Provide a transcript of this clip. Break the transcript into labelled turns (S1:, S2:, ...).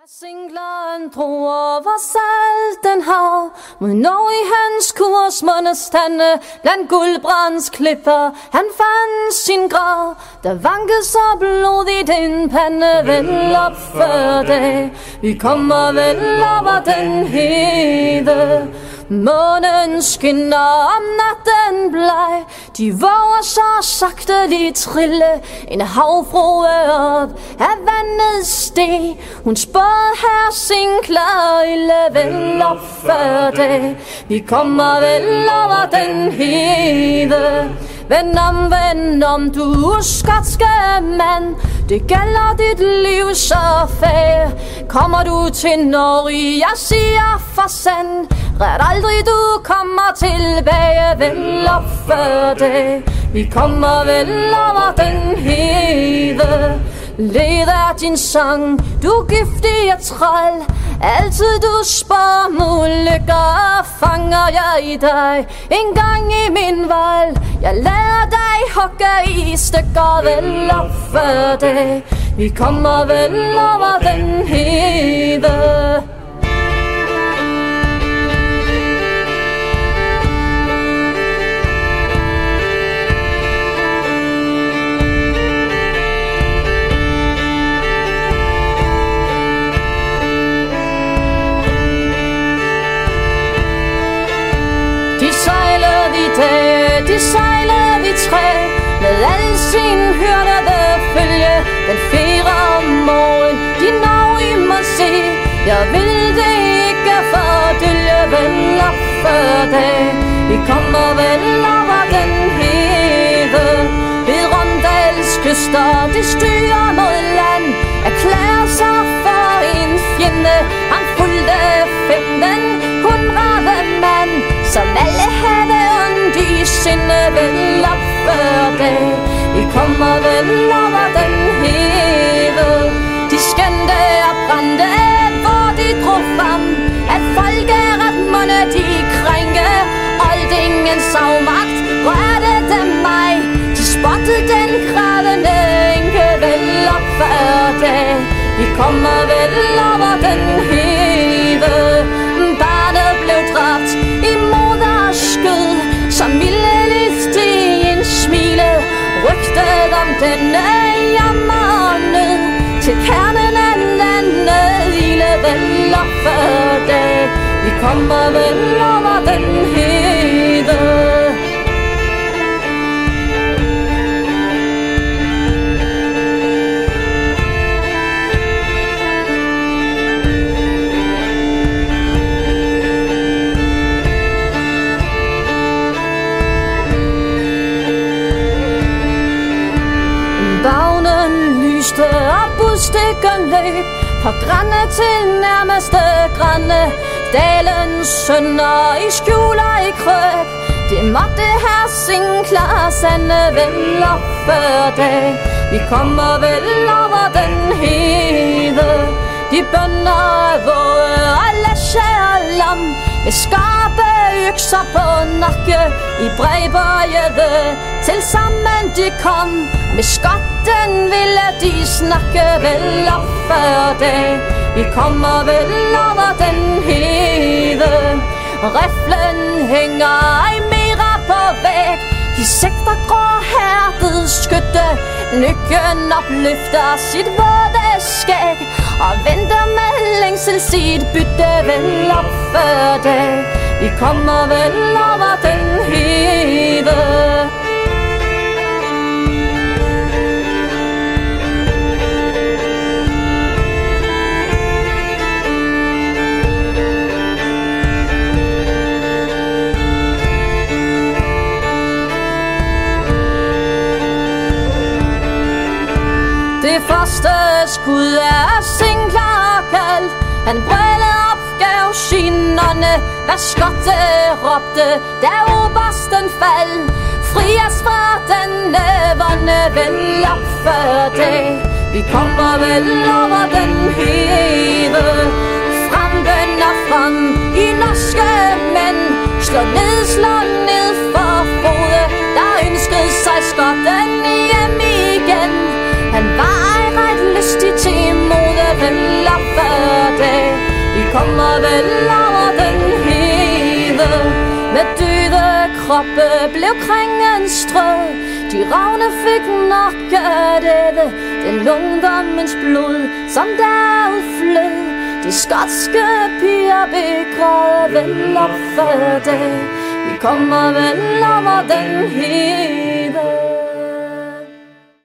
S1: Singleren tror, hvor salt den har, mod når i hans kurs måtte stande blandt guldbrands klipper. Han fandt sin grav, der vankede så blodigt en pande. Vel op før dag, vi kommer vel over den hede. Månen skinner om natten bleg, de våger så sagteligt trille en havfrue op af vandet steg. Hun spåede her Sinclair ilde vel op før dag, vi kommer vel over den hede. Vend om du skotske mand, det gælder dit liv så fag. Kommer du til Norge, jeg siger for sand, ret aldrig du kommer tilbage. Vel op før dag, vi kommer vel over den hede. Leder din sang, du giftige træl, altid du spår mod lykker, fanger jeg i dig en gang i min valg. Jeg lader dig hugge i stykker. Vel op før dag, vi kommer vel over den hede. De sejlede vi træ, med al sin hyrdede følge. Den fjerde om morgen, de når I må se, jeg vil det ikke fordølge. Vel op før dag, vi kommer vel over den hede. Ved Rondals kyster, de styrer mod land, erklærer sig for en fjende. Han fulgte femten, 100 mand, som alle havde ondt i sinde. Vel op før dag, vi kommer vel over den hede. De skændte og brændte, hvor de drog frem, at folkeret måtte de krænke. Oldingens afmagt rørte dem mig, de spottede den grædende enke. Vel op før dag, vi kommer vel over den hede. Barnet blev dræbt i moders skød, som mildeligt i en smile. Rygtet om denne jammernød til kernen af landet ilde. Vel op før dag, vi kommer vel over den hede. Bagnen lyste og budstikken løb fra grænne til nærmeste grænne. Dalens sønner i skjul og i krøb, det måtte her Sinclair sande. Vel op før dag, vi kommer vel over den hede. De bønder er våge og læsje og lam, med skarpe økser på nakke. I Bredbøjede til sammen de kom, med skotten ville de snakke. Vel op før dag, vi kommer vel over den hede. Riflen hænger i mere på væg, de sigter gråhærdet skytte. Nykken opløfter sit våde skæg og venter med længsel sit bytte. Vel op før dag, vi kommer vel over den hede. Det første skud af Sinclair kaldt, han brølede opgav sin ånde. Hvad skotte råbte, da obersten fald, fri os fra denne vonde. Vel op før dag, vi kommer vel over den hede. Frem bønder frem i norske mænd, slå ned for fode, der ønskede sig skotten hjem igen. Han var ej ret lystig til mode, vel op før vel over den hede. Med døde kroppe blev kringen strød. De ravne fik nok af dette, den ungdommens blod, som der udflød. De skotske piger begræder vel op for det. Vi kommer vel over den hede.